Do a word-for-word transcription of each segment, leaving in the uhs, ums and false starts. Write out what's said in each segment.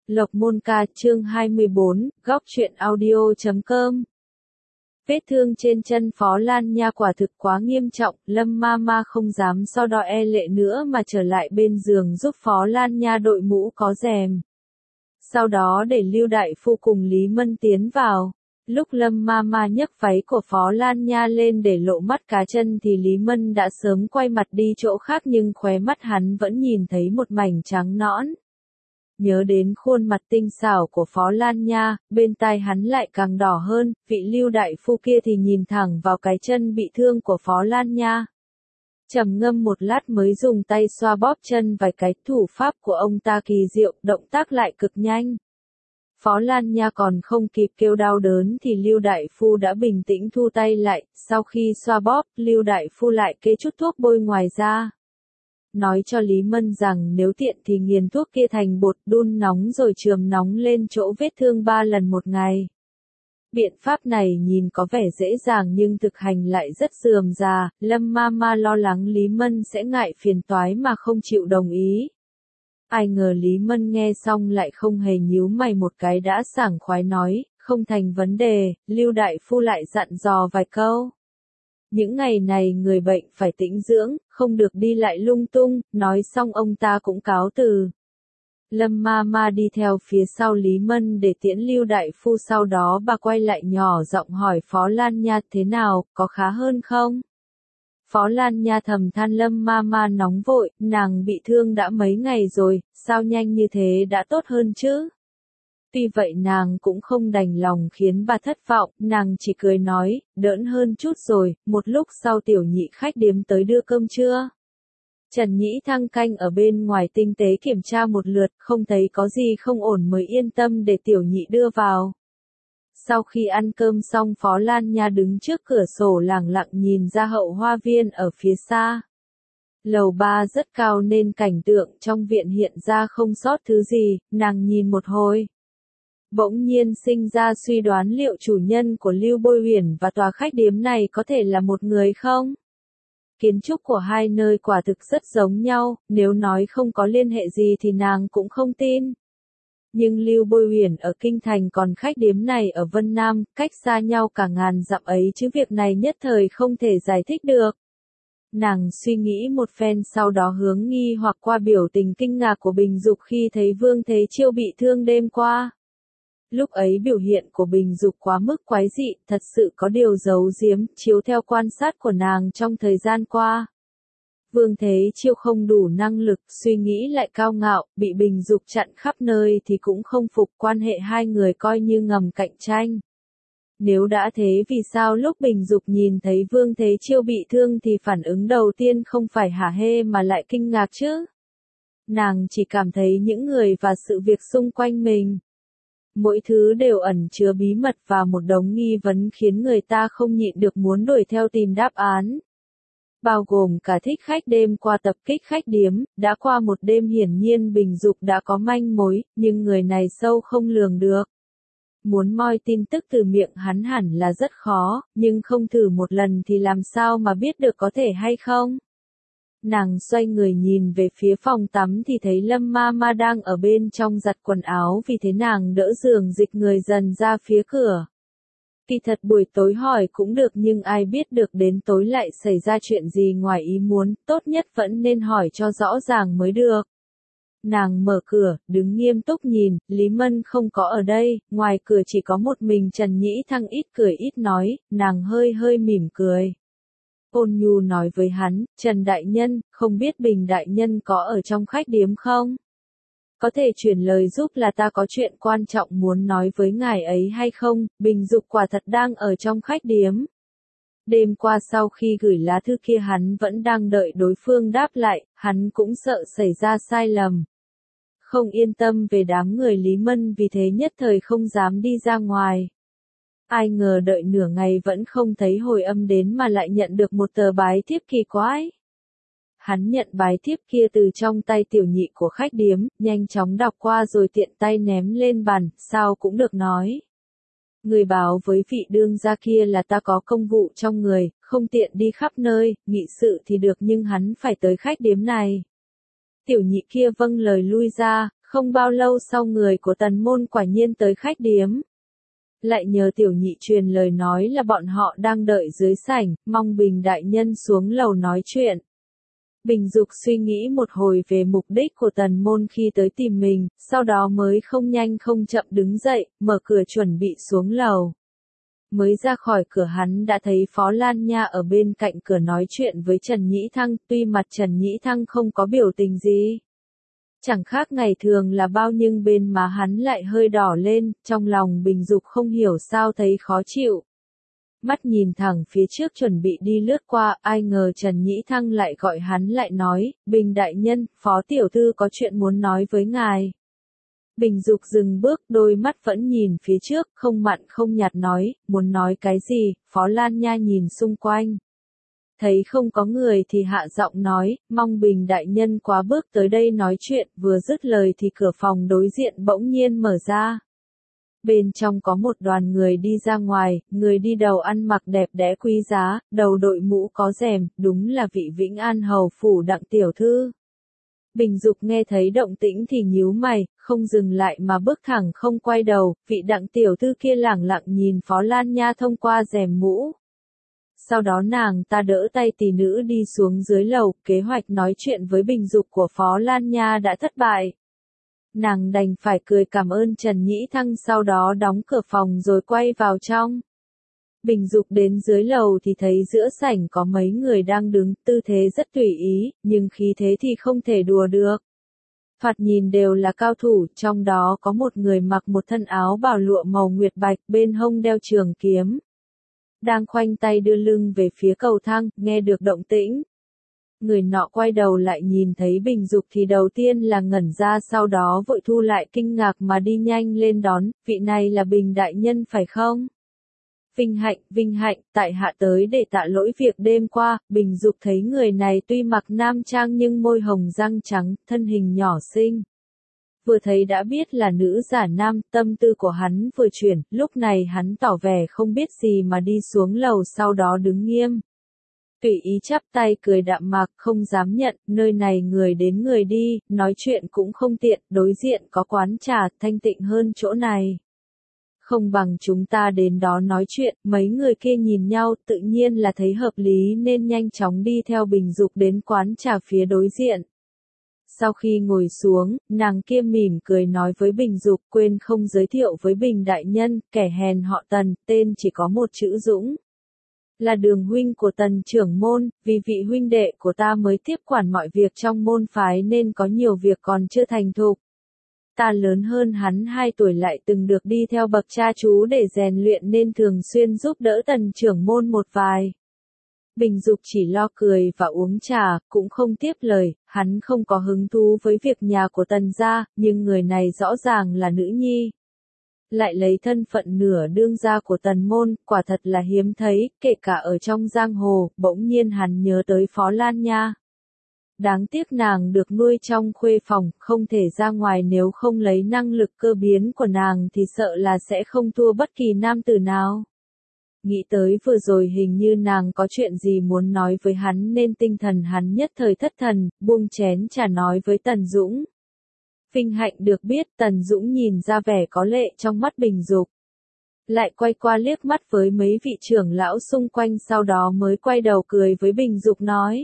Lộc Môn Ca chương hai mươi bốn, góc truyện audio chấm com. Vết thương trên chân Phó Lan Nha quả thực quá nghiêm trọng, Lâm Mama không dám so đo e lệ nữa mà trở lại bên giường giúp Phó Lan Nha đội mũ có rèm. Sau đó để Lưu Đại Phu cùng Lý Mân tiến vào. Lúc Lâm Mama nhấc váy của Phó Lan Nha lên để lộ mắt cá chân thì Lý Mân đã sớm quay mặt đi chỗ khác, nhưng khóe mắt hắn vẫn nhìn thấy một mảnh trắng nõn. Nhớ đến khuôn mặt tinh xảo của Phó Lan Nha, bên tai hắn lại càng đỏ hơn, vị Lưu Đại Phu kia thì nhìn thẳng vào cái chân bị thương của Phó Lan Nha. Trầm ngâm một lát mới dùng tay xoa bóp chân vài cái, thủ pháp của ông ta kỳ diệu, động tác lại cực nhanh. Phó Lan Nha còn không kịp kêu đau đớn thì Lưu Đại Phu đã bình tĩnh thu tay lại, sau khi xoa bóp, Lưu Đại Phu lại kê chút thuốc bôi ngoài da. Nói cho Lý Mân rằng nếu tiện thì nghiền thuốc kia thành bột, đun nóng rồi chườm nóng lên chỗ vết thương ba lần một ngày. Biện pháp này nhìn có vẻ dễ dàng nhưng thực hành lại rất rườm rà, Lâm Mama lo lắng Lý Mân sẽ ngại phiền toái mà không chịu đồng ý. Ai ngờ Lý Mân nghe xong lại không hề nhíu mày một cái đã sảng khoái nói, không thành vấn đề. Lưu Đại Phu lại dặn dò vài câu. Những ngày này người bệnh phải tĩnh dưỡng, không được đi lại lung tung, nói xong ông ta cũng cáo từ. Lâm Mama đi theo phía sau Lý Mân để tiễn Lưu Đại Phu, sau đó bà quay lại nhỏ giọng hỏi Phó Lan Nha thế nào, có khá hơn không? Phó Lan Nha thầm than Lâm Mama nóng vội, nàng bị thương đã mấy ngày rồi, sao nhanh như thế đã tốt hơn chứ? Tuy vậy nàng cũng không đành lòng khiến bà thất vọng, nàng chỉ cười nói, đỡ hơn chút rồi. Một lúc sau tiểu nhị khách điếm tới đưa cơm trưa. Trần Nhĩ Thăng canh ở bên ngoài tinh tế kiểm tra một lượt, không thấy có gì không ổn mới yên tâm để tiểu nhị đưa vào. Sau khi ăn cơm xong, Phó Lan Nha đứng trước cửa sổ lẳng lặng nhìn ra hậu hoa viên ở phía xa. Lầu ba rất cao nên cảnh tượng trong viện hiện ra không sót thứ gì, nàng nhìn một hồi. Bỗng nhiên sinh ra suy đoán liệu chủ nhân của Lưu Bôi Huyền và tòa khách điếm này có thể là một người không? Kiến trúc của hai nơi quả thực rất giống nhau, nếu nói không có liên hệ gì thì nàng cũng không tin. Nhưng Lưu Bôi Huyền ở Kinh Thành còn khách điếm này ở Vân Nam, cách xa nhau cả ngàn dặm ấy chứ việc này nhất thời không thể giải thích được. Nàng suy nghĩ một phen sau đó hướng nghi hoặc qua biểu tình kinh ngạc của Bình Dục khi thấy Vương Thế Chiêu bị thương đêm qua. Lúc ấy biểu hiện của Bình Dục quá mức quái dị, thật sự có điều giấu giếm, chiếu theo quan sát của nàng trong thời gian qua. Vương Thế Chiêu không đủ năng lực, suy nghĩ lại cao ngạo, bị Bình Dục chặn khắp nơi thì cũng không phục, quan hệ hai người coi như ngầm cạnh tranh. Nếu đã thế vì sao lúc Bình Dục nhìn thấy Vương Thế Chiêu bị thương thì phản ứng đầu tiên không phải hả hê mà lại kinh ngạc chứ? Nàng chỉ cảm thấy những người và sự việc xung quanh mình. Mỗi thứ đều ẩn chứa bí mật và một đống nghi vấn khiến người ta không nhịn được muốn đuổi theo tìm đáp án. Bao gồm cả thích khách đêm qua tập kích khách điếm, đã qua một đêm hiển nhiên Bình Dục đã có manh mối, nhưng người này sâu không lường được. Muốn moi tin tức từ miệng hắn hẳn là rất khó, nhưng không thử một lần thì làm sao mà biết được có thể hay không? Nàng xoay người nhìn về phía phòng tắm thì thấy Lâm Mama đang ở bên trong giặt quần áo, vì thế nàng đỡ giường dịch người dần ra phía cửa. Kỳ thật buổi tối hỏi cũng được nhưng ai biết được đến tối lại xảy ra chuyện gì ngoài ý muốn, tốt nhất vẫn nên hỏi cho rõ ràng mới được. Nàng mở cửa, đứng nghiêm túc nhìn, Lý Mân không có ở đây, ngoài cửa chỉ có một mình Trần Nhĩ Thăng ít cười ít nói, nàng hơi hơi mỉm cười. Ôn nhu nói với hắn, Trần Đại Nhân, không biết Bình Đại Nhân có ở trong khách điếm không? Có thể chuyển lời giúp là ta có chuyện quan trọng muốn nói với ngài ấy hay không? Bình Dục quả thật đang ở trong khách điếm. Đêm qua sau khi gửi lá thư kia hắn vẫn đang đợi đối phương đáp lại, hắn cũng sợ xảy ra sai lầm. Không yên tâm về đám người Lý Mân vì thế nhất thời không dám đi ra ngoài. Ai ngờ đợi nửa ngày vẫn không thấy hồi âm đến mà lại nhận được một tờ bái thiếp kỳ quái. Hắn nhận bái thiếp kia từ trong tay tiểu nhị của khách điếm, nhanh chóng đọc qua rồi tiện tay ném lên bàn, sao cũng được nói. Người báo với vị đương gia kia là ta có công vụ trong người, không tiện đi khắp nơi, nghị sự thì được nhưng hắn phải tới khách điếm này. Tiểu nhị kia vâng lời lui ra, Không bao lâu sau người của Tần Môn quả nhiên tới khách điếm. Lại nhờ tiểu nhị truyền lời nói là bọn họ đang đợi dưới sảnh, mong Bình đại nhân xuống lầu nói chuyện. Bình Dục suy nghĩ một hồi về mục đích của Tần Môn khi tới tìm mình, sau đó mới không nhanh không chậm đứng dậy, mở cửa chuẩn bị xuống lầu. Mới ra khỏi cửa hắn đã thấy Phó Lan Nha ở bên cạnh cửa nói chuyện với Trần Nhĩ Thăng, tuy mặt Trần Nhĩ Thăng không có biểu tình gì. Chẳng khác ngày thường là bao nhưng bên má hắn lại hơi đỏ lên, trong lòng Bình Dục không hiểu sao thấy khó chịu. Mắt nhìn thẳng phía trước chuẩn bị đi lướt qua, ai ngờ Trần Nhĩ Thăng lại gọi hắn lại nói, Bình đại nhân, Phó tiểu thư có chuyện muốn nói với ngài. Bình Dục dừng bước, đôi mắt vẫn nhìn phía trước, không mặn không nhạt nói, muốn nói cái gì, Phó Lan Nha nhìn xung quanh. Thấy không có người thì hạ giọng nói, mong Bình đại nhân quá bước tới đây nói chuyện, vừa dứt lời thì cửa phòng đối diện bỗng nhiên mở ra. Bên trong có một đoàn người đi ra ngoài, người đi đầu ăn mặc đẹp đẽ quý giá, đầu đội mũ có rèm, đúng là vị Vĩnh An hầu phủ Đặng tiểu thư. Bình Dục nghe thấy động tĩnh thì nhíu mày, không dừng lại mà bước thẳng không quay đầu, vị Đặng tiểu thư kia lẳng lặng nhìn Phó Lan Nha thông qua rèm mũ. Sau đó nàng ta đỡ tay tỷ nữ đi xuống dưới lầu, kế hoạch nói chuyện với Bình Dục của Phó Lan Nha đã thất bại. Nàng đành phải cười cảm ơn Trần Nhĩ Thăng, sau đó đóng cửa phòng rồi quay vào trong. Bình Dục đến dưới lầu thì thấy giữa sảnh có mấy người đang đứng, tư thế rất tùy ý, nhưng khí thế thì không thể đùa được. Thoạt nhìn đều là cao thủ, trong đó có một người mặc một thân áo bào lụa màu nguyệt bạch, bên hông đeo trường kiếm. Đang khoanh tay đưa lưng về phía cầu thang, nghe được động tĩnh. Người nọ quay đầu lại nhìn thấy Bình Dục thì đầu tiên là ngẩn ra, sau đó vội thu lại kinh ngạc mà đi nhanh lên đón, vị này là Bình đại nhân phải không? Vinh hạnh, vinh hạnh, tại hạ tới để tạ lỗi việc đêm qua. Bình Dục thấy người này tuy mặc nam trang nhưng môi hồng răng trắng, thân hình nhỏ xinh. Vừa thấy đã biết là nữ giả nam, tâm tư của hắn vừa chuyển, lúc này hắn tỏ vẻ không biết gì mà đi xuống lầu, sau đó đứng nghiêm. Tùy ý chắp tay cười đạm mạc, không dám nhận, nơi này người đến người đi, nói chuyện cũng không tiện, đối diện có quán trà, thanh tịnh hơn chỗ này. Không bằng chúng ta đến đó nói chuyện. Mấy người kia nhìn nhau, tự nhiên là thấy hợp lý nên nhanh chóng đi theo Bình Dục đến quán trà phía đối diện. Sau khi ngồi xuống, nàng kia mỉm cười nói với Bình Dục, quên không giới thiệu với Bình đại nhân, kẻ hèn họ Tần, tên chỉ có một chữ Dũng. Là đường huynh của Tần trưởng môn, vì vị huynh đệ của ta mới tiếp quản mọi việc trong môn phái nên có nhiều việc còn chưa thành thục. Ta lớn hơn hắn hai tuổi, lại từng được đi theo bậc cha chú để rèn luyện nên thường xuyên giúp đỡ Tần trưởng môn một vài. Bình Dục chỉ lo cười và uống trà, cũng không tiếp lời, hắn không có hứng thú với việc nhà của Tần gia, nhưng người này rõ ràng là nữ nhi. Lại lấy thân phận nửa đương gia của Tần môn, quả thật là hiếm thấy, kể cả ở trong giang hồ. Bỗng nhiên hắn nhớ tới Phó Lan Nha. Đáng tiếc nàng được nuôi trong khuê phòng, không thể ra ngoài, nếu không lấy năng lực cơ biến của nàng thì sợ là sẽ không thua bất kỳ nam tử nào. Nghĩ tới vừa rồi hình như nàng có chuyện gì muốn nói với hắn nên tinh thần hắn nhất thời thất thần, buông chén trà nói với Tần Dũng. Vinh hạnh được biết. Tần Dũng nhìn ra vẻ có lệ trong mắt Bình Dục. Lại quay qua liếc mắt với mấy vị trưởng lão xung quanh, sau đó mới quay đầu cười với Bình Dục nói.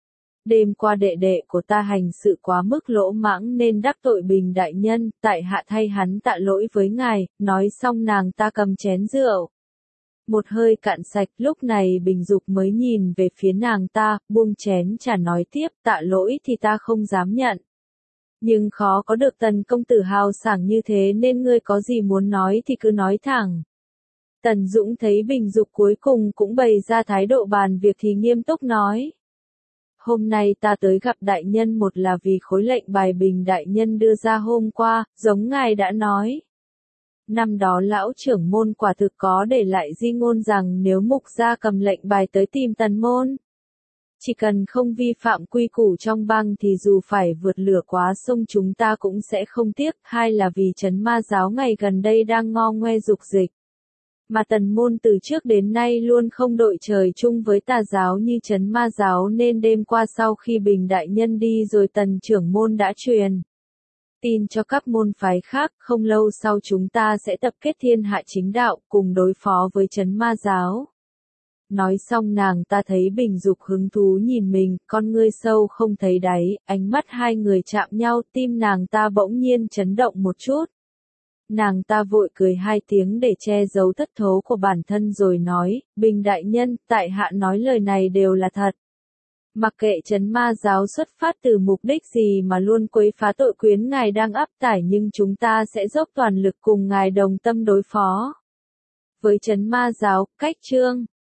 Đêm qua đệ đệ của ta hành sự quá mức lỗ mãng nên đắc tội Bình đại nhân, tại hạ thay hắn tạ lỗi với ngài. Nói xong nàng ta cầm chén rượu. Một hơi cạn sạch, lúc này Bình Dục mới nhìn về phía nàng ta, buông chén trà nói tiếp, tạ lỗi thì ta không dám nhận. Nhưng khó có được Tần công tử hào sảng như thế nên ngươi có gì muốn nói thì cứ nói thẳng. Tần Dũng thấy Bình Dục cuối cùng cũng bày ra thái độ bàn việc thì nghiêm túc nói. Hôm nay ta tới gặp đại nhân một là vì khối lệnh bài Bình đại nhân đưa ra hôm qua, giống ngài đã nói. Năm đó lão trưởng môn quả thực có để lại di ngôn rằng nếu mục gia cầm lệnh bài tới tìm Tần môn, chỉ cần không vi phạm quy củ trong bang thì dù phải vượt lửa quá sông chúng ta cũng sẽ không tiếc. Hai là vì Trấn Ma giáo ngày gần đây đang ngo ngoe dục dịch. Mà Tần môn từ trước đến nay luôn không đội trời chung với tà giáo như Trấn Ma giáo nên đêm qua sau khi Bình đại nhân đi rồi Tần trưởng môn đã truyền tin cho các môn phái khác, không lâu sau chúng ta sẽ tập kết thiên hạ chính đạo, cùng đối phó với Trấn Ma giáo. Nói xong nàng ta thấy Bình Dục hứng thú nhìn mình, con ngươi sâu không thấy đáy, ánh mắt hai người chạm nhau, tim nàng ta bỗng nhiên chấn động một chút. Nàng ta vội cười hai tiếng để che giấu thất thố của bản thân rồi nói, Bình đại nhân, tại hạ nói lời này đều là thật. Mặc kệ Trấn Ma giáo xuất phát từ mục đích gì mà luôn quấy phá tội quyến ngài đang áp tải, nhưng chúng ta sẽ dốc toàn lực cùng ngài đồng tâm đối phó với Trấn Ma giáo. Cách chương